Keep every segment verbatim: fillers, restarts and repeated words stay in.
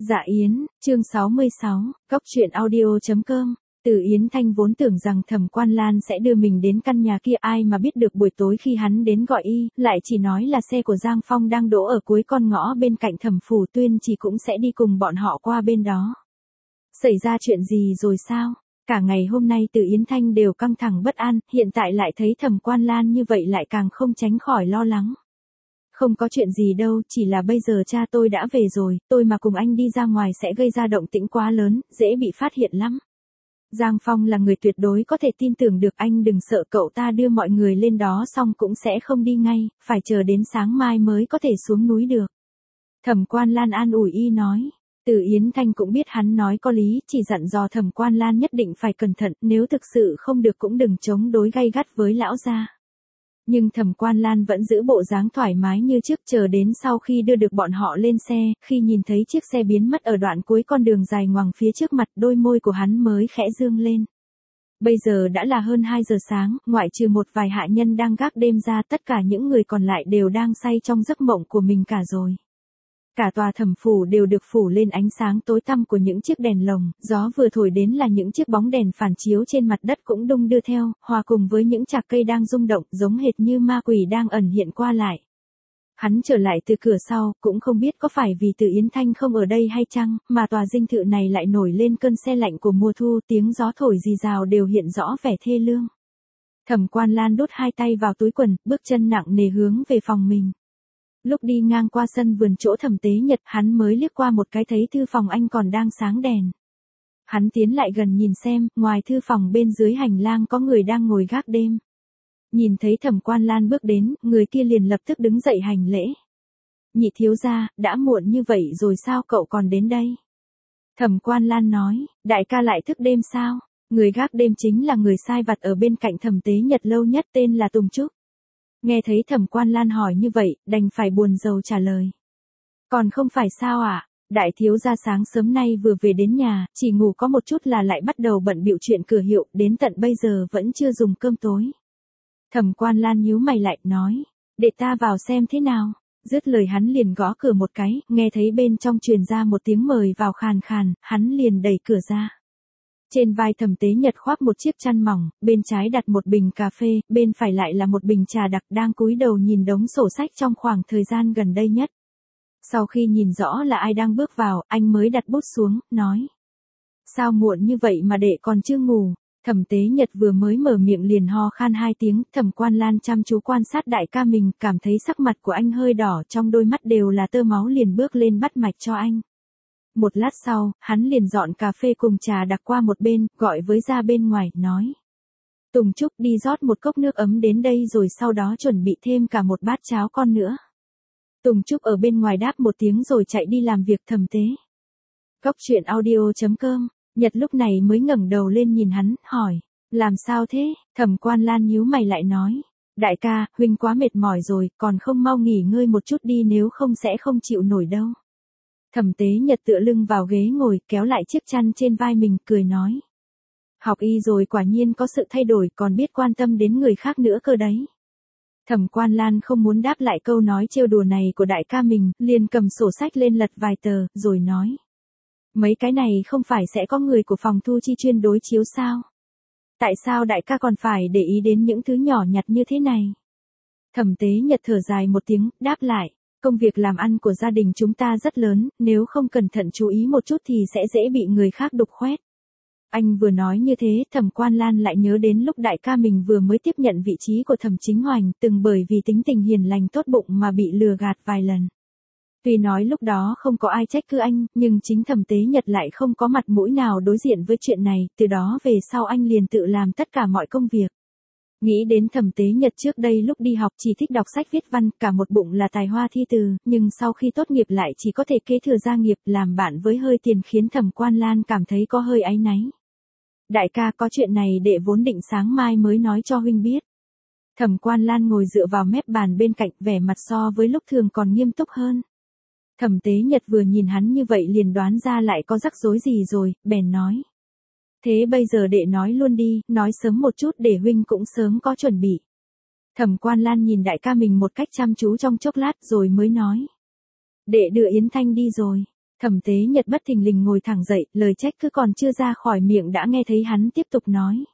Dạ Yến, chương sáu mươi sáu, Cóc truyện audio chấm com. Từ Yến Thanh vốn tưởng rằng Thẩm Quan Lan sẽ đưa mình đến căn nhà kia, ai mà biết được buổi tối khi hắn đến gọi y, lại chỉ nói là xe của Giang Phong đang đỗ ở cuối con ngõ bên cạnh Thẩm Phủ Tuyên, chỉ cũng sẽ đi cùng bọn họ qua bên đó. Xảy ra chuyện gì rồi sao? Cả ngày hôm nay Từ Yến Thanh đều căng thẳng bất an, hiện tại lại thấy Thẩm Quan Lan như vậy lại càng không tránh khỏi lo lắng. Không có chuyện gì đâu, chỉ là bây giờ cha tôi đã về rồi, tôi mà cùng anh đi ra ngoài sẽ gây ra động tĩnh quá lớn, dễ bị phát hiện lắm. Giang Phong là người tuyệt đối có thể tin tưởng được, anh đừng sợ, cậu ta đưa mọi người lên đó xong cũng sẽ không đi ngay, phải chờ đến sáng mai mới có thể xuống núi được. Thẩm Quan Lan an ủi y nói. Từ Yến Thanh cũng biết hắn nói có lý, chỉ dặn dò Thẩm Quan Lan nhất định phải cẩn thận, nếu thực sự không được cũng đừng chống đối gay gắt với lão gia. Nhưng Thẩm Quan Lan vẫn giữ bộ dáng thoải mái như trước, chờ đến sau khi đưa được bọn họ lên xe, khi nhìn thấy chiếc xe biến mất ở đoạn cuối con đường dài ngoằng phía trước mặt, đôi môi của hắn mới khẽ dương lên. Bây giờ đã là hơn hai giờ sáng, ngoại trừ một vài hạ nhân đang gác đêm ra, tất cả những người còn lại đều đang say trong giấc mộng của mình cả rồi. Cả tòa thẩm phủ đều được phủ lên ánh sáng tối tăm của những chiếc đèn lồng, gió vừa thổi đến là những chiếc bóng đèn phản chiếu trên mặt đất cũng đung đưa theo, hòa cùng với những chạc cây đang rung động, giống hệt như ma quỷ đang ẩn hiện qua lại. Hắn trở lại từ cửa sau, cũng không biết có phải vì Từ Yến Thanh không ở đây hay chăng, mà tòa dinh thự này lại nổi lên cơn se lạnh của mùa thu, tiếng gió thổi rì rào đều hiện rõ vẻ thê lương. Thẩm Quan Lan đút hai tay vào túi quần, bước chân nặng nề hướng về phòng mình. Lúc đi ngang qua sân vườn chỗ Thẩm Tế Nhật, hắn mới liếc qua một cái thấy thư phòng anh còn đang sáng đèn. Hắn tiến lại gần nhìn xem, ngoài thư phòng bên dưới hành lang có người đang ngồi gác đêm. Nhìn thấy Thẩm Quan Lan bước đến, người kia liền lập tức đứng dậy hành lễ. Nhị thiếu gia, đã muộn như vậy rồi sao cậu còn đến đây? Thẩm Quan Lan nói, đại ca lại thức đêm sao? Người gác đêm chính là người sai vặt ở bên cạnh Thẩm Tế Nhật lâu nhất, tên là Tùng Trúc. Nghe thấy Thẩm Quan Lan hỏi như vậy, đành phải buồn rầu trả lời. Còn không phải sao ạ, à? Đại thiếu gia sáng sớm nay vừa về đến nhà, chỉ ngủ có một chút là lại bắt đầu bận bịu chuyện cửa hiệu, đến tận bây giờ vẫn chưa dùng cơm tối. Thẩm Quan Lan nhíu mày lại, nói, để ta vào xem thế nào. Dứt lời hắn liền gõ cửa một cái, nghe thấy bên trong truyền ra một tiếng mời vào khàn khàn, hắn liền đẩy cửa ra. Trên vai Thẩm Tế Nhật khoác một chiếc chăn mỏng, bên trái đặt một bình cà phê, bên phải lại là một bình trà đặc, đang cúi đầu nhìn đống sổ sách trong khoảng thời gian gần đây nhất. Sau khi nhìn rõ là ai đang bước vào, anh mới đặt bút xuống, nói. Sao muộn như vậy mà đệ còn chưa ngủ? Thẩm Tế Nhật vừa mới mở miệng liền ho khan hai tiếng, Thẩm Quan Lan chăm chú quan sát đại ca mình, cảm thấy sắc mặt của anh hơi đỏ, trong đôi mắt đều là tơ máu, liền bước lên bắt mạch cho anh. Một lát sau, hắn liền dọn cà phê cùng trà đặc qua một bên, gọi với ra bên ngoài, nói. Tùng Trúc, đi rót một cốc nước ấm đến đây rồi sau đó chuẩn bị thêm cả một bát cháo con nữa. Tùng Trúc ở bên ngoài đáp một tiếng rồi chạy đi làm việc. Thẩm Tế. Cóc truyện audio chấm com, Nhật lúc này mới ngẩng đầu lên nhìn hắn, hỏi. Làm sao thế? Thẩm Quan Lan nhíu mày lại nói. Đại ca, huynh quá mệt mỏi rồi, còn không mau nghỉ ngơi một chút đi, nếu không sẽ không chịu nổi đâu. Thẩm Tế Nhật tựa lưng vào ghế ngồi, kéo lại chiếc chăn trên vai mình, cười nói. Học y rồi quả nhiên có sự thay đổi, còn biết quan tâm đến người khác nữa cơ đấy. Thẩm Quan Lan không muốn đáp lại câu nói trêu đùa này của đại ca mình, liền cầm sổ sách lên lật vài tờ, rồi nói. Mấy cái này không phải sẽ có người của phòng thu chi chuyên đối chiếu sao? Tại sao đại ca còn phải để ý đến những thứ nhỏ nhặt như thế này? Thẩm Tế Nhật thở dài một tiếng, đáp lại. Công việc làm ăn của gia đình chúng ta rất lớn, nếu không cẩn thận chú ý một chút thì sẽ dễ bị người khác đục khoét. Anh vừa nói như thế, Thẩm Quan Lan lại nhớ đến lúc đại ca mình vừa mới tiếp nhận vị trí của Thẩm Chính Hoành, từng bởi vì tính tình hiền lành tốt bụng mà bị lừa gạt vài lần. Tuy nói lúc đó không có ai trách cứ anh, nhưng chính Thẩm Tế Nhật lại không có mặt mũi nào đối diện với chuyện này, từ đó về sau anh liền tự làm tất cả mọi công việc. Nghĩ đến Thẩm Tế Nhật trước đây lúc đi học chỉ thích đọc sách viết văn, cả một bụng là tài hoa thi từ, nhưng sau khi tốt nghiệp lại chỉ có thể kế thừa gia nghiệp, làm bạn với hơi tiền, khiến Thẩm Quan Lan cảm thấy có hơi áy náy. Đại ca, có chuyện này đệ vốn định sáng mai mới nói cho huynh biết. Thẩm Quan Lan ngồi dựa vào mép bàn bên cạnh, vẻ mặt so với lúc thường còn nghiêm túc hơn. Thẩm Tế Nhật vừa nhìn hắn như vậy liền đoán ra lại có rắc rối gì rồi, bèn nói. Thế bây giờ đệ nói luôn đi, nói sớm một chút để huynh cũng sớm có chuẩn bị. Thẩm Quan Lan nhìn đại ca mình một cách chăm chú trong chốc lát rồi mới nói. Đệ đưa Yến Thanh đi rồi. Thẩm Tế Nhật bất thình lình ngồi thẳng dậy, lời trách cứ còn chưa ra khỏi miệng đã nghe thấy hắn tiếp tục nói.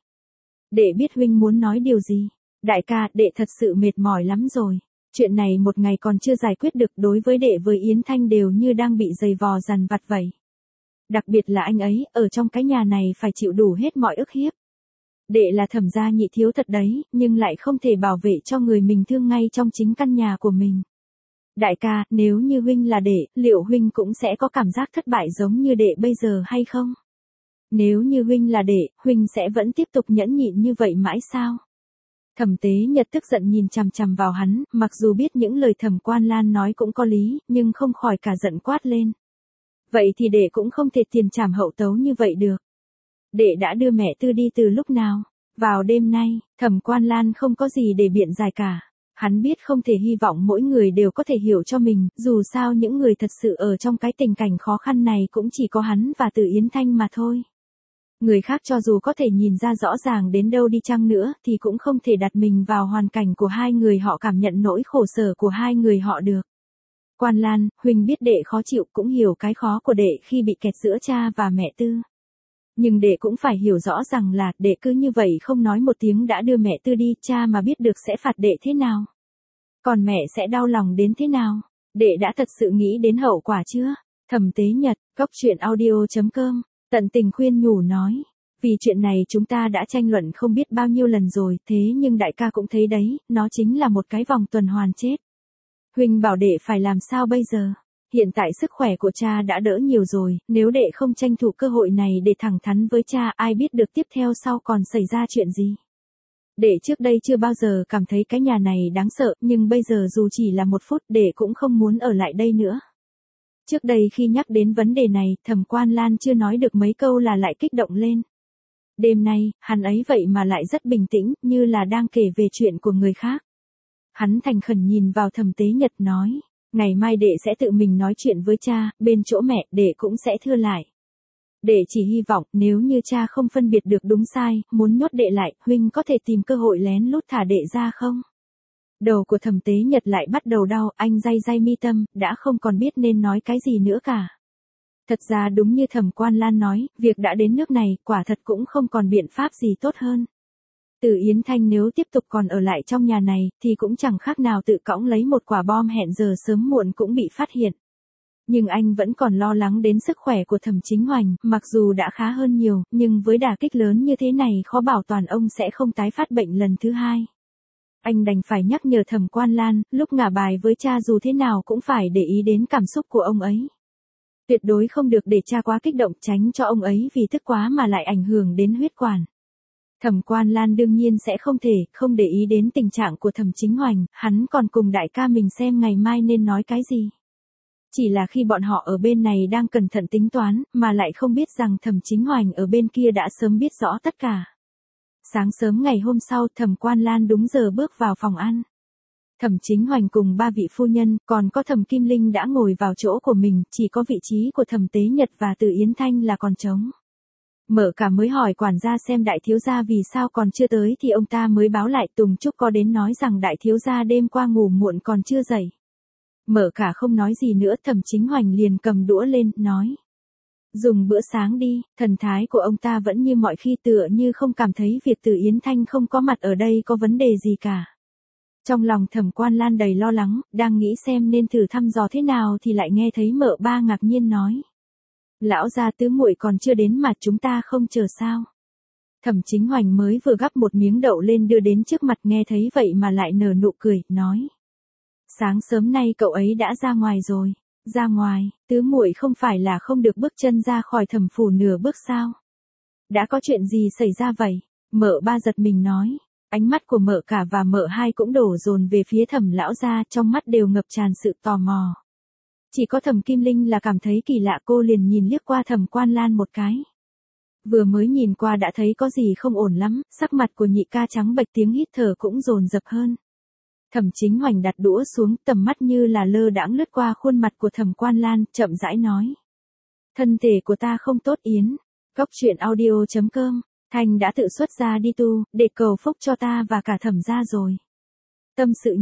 Đệ biết huynh muốn nói điều gì. Đại ca, đệ thật sự mệt mỏi lắm rồi. Chuyện này một ngày còn chưa giải quyết được, đối với đệ với Yến Thanh đều như đang bị giày vò dằn vặt vậy. Đặc biệt là anh ấy, ở trong cái nhà này phải chịu đủ hết mọi ức hiếp. Đệ là Thẩm gia nhị thiếu thật đấy, nhưng lại không thể bảo vệ cho người mình thương ngay trong chính căn nhà của mình. Đại ca, nếu như huynh là đệ, liệu huynh cũng sẽ có cảm giác thất bại giống như đệ bây giờ hay không? Nếu như huynh là đệ, huynh sẽ vẫn tiếp tục nhẫn nhịn như vậy mãi sao? Thẩm Tế Nhật tức giận nhìn chằm chằm vào hắn, mặc dù biết những lời Thẩm Quan Lan nói cũng có lý, nhưng không khỏi cả giận quát lên. Vậy thì đệ cũng không thể tiền trảm hậu tấu như vậy được. Đệ đã đưa mẹ Tư đi từ lúc nào? Vào đêm nay, Thẩm Quan Lan không có gì để biện giải cả. Hắn biết không thể hy vọng mỗi người đều có thể hiểu cho mình, dù sao những người thật sự ở trong cái tình cảnh khó khăn này cũng chỉ có hắn và Từ Yến Thanh mà thôi. Người khác cho dù có thể nhìn ra rõ ràng đến đâu đi chăng nữa thì cũng không thể đặt mình vào hoàn cảnh của hai người họ, cảm nhận nỗi khổ sở của hai người họ được. Quan Lan, huynh biết đệ khó chịu, cũng hiểu cái khó của đệ khi bị kẹt giữa cha và mẹ Tư. Nhưng đệ cũng phải hiểu rõ rằng là đệ cứ như vậy không nói một tiếng đã đưa mẹ Tư đi, cha mà biết được sẽ phạt đệ thế nào. Còn mẹ sẽ đau lòng đến thế nào. Đệ đã thật sự nghĩ đến hậu quả chưa? Thẩm Tế Nhật, Cốc Truyện Audio chấm com, tận tình khuyên nhủ nói. Vì chuyện này chúng ta đã tranh luận không biết bao nhiêu lần rồi, thế nhưng đại ca cũng thấy đấy, nó chính là một cái vòng tuần hoàn chết. Huynh bảo đệ phải làm sao bây giờ? Hiện tại sức khỏe của cha đã đỡ nhiều rồi, nếu đệ không tranh thủ cơ hội này để thẳng thắn với cha, ai biết được tiếp theo sau còn xảy ra chuyện gì. Đệ trước đây chưa bao giờ cảm thấy cái nhà này đáng sợ, nhưng bây giờ dù chỉ là một phút đệ cũng không muốn ở lại đây nữa. Trước đây khi nhắc đến vấn đề này, Thẩm Quan Lan chưa nói được mấy câu là lại kích động lên. Đêm nay, hắn ấy vậy mà lại rất bình tĩnh, như là đang kể về chuyện của người khác. Hắn thành khẩn nhìn vào Thẩm Tế Nhật nói, ngày mai đệ sẽ tự mình nói chuyện với cha, bên chỗ mẹ đệ cũng sẽ thưa lại. Đệ chỉ hy vọng nếu như cha không phân biệt được đúng sai, muốn nhốt đệ lại, huynh có thể tìm cơ hội lén lút thả đệ ra không? Đầu của Thẩm Tế Nhật lại bắt đầu đau, anh day day mi tâm, đã không còn biết nên nói cái gì nữa cả. Thật ra đúng như Thẩm Quan Lan nói, việc đã đến nước này, quả thật cũng không còn biện pháp gì tốt hơn. Từ Yến Thanh nếu tiếp tục còn ở lại trong nhà này, thì cũng chẳng khác nào tự cõng lấy một quả bom hẹn giờ sớm muộn cũng bị phát hiện. Nhưng anh vẫn còn lo lắng đến sức khỏe của Thẩm Chính Hoành, mặc dù đã khá hơn nhiều, nhưng với đả kích lớn như thế này khó bảo toàn ông sẽ không tái phát bệnh lần thứ hai. Anh đành phải nhắc nhở Thẩm Quan Lan, lúc ngả bài với cha dù thế nào cũng phải để ý đến cảm xúc của ông ấy. Tuyệt đối không được để cha quá kích động, tránh cho ông ấy vì tức quá mà lại ảnh hưởng đến huyết quản. Thẩm Quan Lan đương nhiên sẽ không thể không để ý đến tình trạng của Thẩm Chính Hoành, hắn còn cùng đại ca mình xem ngày mai nên nói cái gì. Chỉ là khi bọn họ ở bên này đang cẩn thận tính toán, mà lại không biết rằng Thẩm Chính Hoành ở bên kia đã sớm biết rõ tất cả. Sáng sớm ngày hôm sau, Thẩm Quan Lan đúng giờ bước vào phòng ăn. Thẩm Chính Hoành cùng ba vị phu nhân, còn có Thẩm Kim Linh đã ngồi vào chỗ của mình, chỉ có vị trí của Thẩm Tế Nhật và Từ Yến Thanh là còn trống. Mở Cả mới hỏi quản gia xem đại thiếu gia vì sao còn chưa tới thì ông ta mới báo lại Tùng Trúc có đến nói rằng đại thiếu gia đêm qua ngủ muộn còn chưa dậy. Mở Cả không nói gì nữa, Thẩm Chính Hoành liền cầm đũa lên, nói. Dùng bữa sáng đi, thần thái của ông ta vẫn như mọi khi, tựa như không cảm thấy việc Từ Yến Thanh không có mặt ở đây có vấn đề gì cả. Trong lòng Thẩm Quan Lan đầy lo lắng, đang nghĩ xem nên thử thăm dò thế nào thì lại nghe thấy Mợ Ba ngạc nhiên nói. Lão gia tứ muội còn chưa đến mà chúng ta không chờ sao? Thẩm Chính Hoành mới vừa gắp một miếng đậu lên đưa đến trước mặt, nghe thấy vậy mà lại nở nụ cười, nói. Sáng sớm nay cậu ấy đã ra ngoài rồi. Ra ngoài, tứ muội không phải là không được bước chân ra khỏi Thẩm phủ nửa bước sao? Đã có chuyện gì xảy ra vậy? Mợ Ba giật mình nói. Ánh mắt của Mợ Cả và Mợ Hai cũng đổ dồn về phía Thẩm lão gia, trong mắt đều ngập tràn sự tò mò. Chỉ có Thẩm Kim Linh là cảm thấy kỳ lạ, cô liền nhìn liếc qua Thẩm Quan Lan một cái. Vừa mới nhìn qua đã thấy có gì không ổn lắm, sắc mặt của nhị ca trắng bệch, tiếng hít thở cũng dồn dập hơn. Thẩm Chính Hoành đặt đũa xuống, tầm mắt như là lơ đãng lướt qua khuôn mặt của Thẩm Quan Lan, chậm rãi nói. Thân thể của ta không tốt Yến. Cốc Truyện Audio chấm com, Thành đã tự xuất ra đi tu, để cầu phúc cho ta và cả Thẩm gia rồi. Tâm sự nhỏ.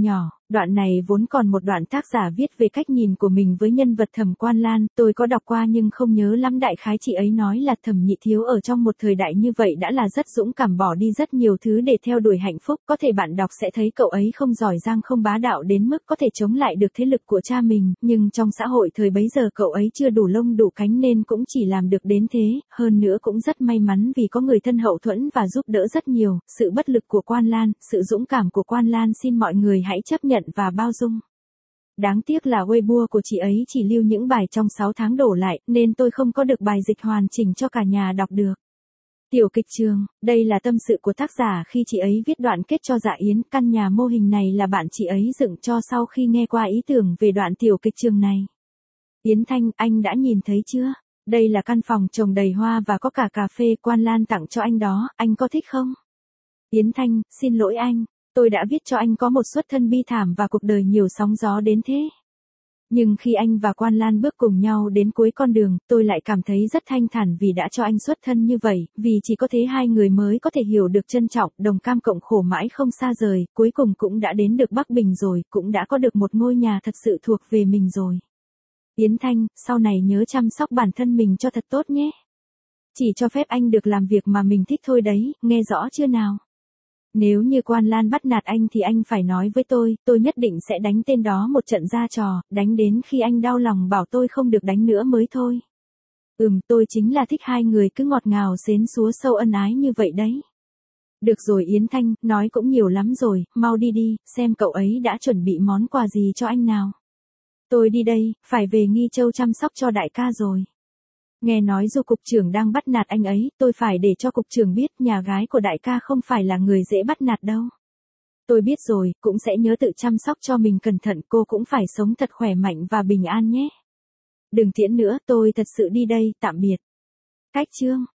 Đoạn này vốn còn một đoạn tác giả viết về cách nhìn của mình với nhân vật Thẩm Quan Lan, tôi có đọc qua nhưng không nhớ lắm, đại khái chị ấy nói là Thẩm Nhị Thiếu ở trong một thời đại như vậy đã là rất dũng cảm, bỏ đi rất nhiều thứ để theo đuổi hạnh phúc, có thể bạn đọc sẽ thấy cậu ấy không giỏi giang không bá đạo đến mức có thể chống lại được thế lực của cha mình, nhưng trong xã hội thời bấy giờ cậu ấy chưa đủ lông đủ cánh nên cũng chỉ làm được đến thế, hơn nữa cũng rất may mắn vì có người thân hậu thuẫn và giúp đỡ rất nhiều, sự bất lực của Quan Lan, sự dũng cảm của Quan Lan xin mọi người hãy chấp nhận và bao dung. Đáng tiếc là Weibo của chị ấy chỉ lưu những bài trong sáu tháng đổ lại, nên tôi không có được bài dịch hoàn chỉnh cho cả nhà đọc được. Tiểu kịch trường, đây là tâm sự của tác giả khi chị ấy viết đoạn kết cho Dạ Yến, căn nhà mô hình này là bạn chị ấy dựng cho sau khi nghe qua ý tưởng về đoạn tiểu kịch trường này. Yến Thanh, anh đã nhìn thấy chưa? Đây là căn phòng trồng đầy hoa và có cả cà phê Quan Lan tặng cho anh đó, anh có thích không? Yến Thanh, xin lỗi anh. Tôi đã viết cho anh có một xuất thân bi thảm và cuộc đời nhiều sóng gió đến thế. Nhưng khi anh và Quan Lan bước cùng nhau đến cuối con đường, tôi lại cảm thấy rất thanh thản vì đã cho anh xuất thân như vậy, vì chỉ có thế hai người mới có thể hiểu được trân trọng, đồng cam cộng khổ mãi không xa rời, cuối cùng cũng đã đến được Bắc Bình rồi, cũng đã có được một ngôi nhà thật sự thuộc về mình rồi. Yến Thanh, sau này nhớ chăm sóc bản thân mình cho thật tốt nhé. Chỉ cho phép anh được làm việc mà mình thích thôi đấy, nghe rõ chưa nào? Nếu như Quan Lan bắt nạt anh thì anh phải nói với tôi, tôi nhất định sẽ đánh tên đó một trận ra trò, đánh đến khi anh đau lòng bảo tôi không được đánh nữa mới thôi. Ừm, tôi chính là thích hai người cứ ngọt ngào xến xúa sâu ân ái như vậy đấy. Được rồi Yến Thanh, nói cũng nhiều lắm rồi, mau đi đi, xem cậu ấy đã chuẩn bị món quà gì cho anh nào. Tôi đi đây, phải về Nghi Châu chăm sóc cho đại ca rồi. Nghe nói Du cục trưởng đang bắt nạt anh ấy, tôi phải để cho cục trưởng biết nhà gái của đại ca không phải là người dễ bắt nạt đâu. Tôi biết rồi, cũng sẽ nhớ tự chăm sóc cho mình cẩn thận, cô cũng phải sống thật khỏe mạnh và bình an nhé. Đừng tiễn nữa, tôi thật sự đi đây, tạm biệt. Cách chương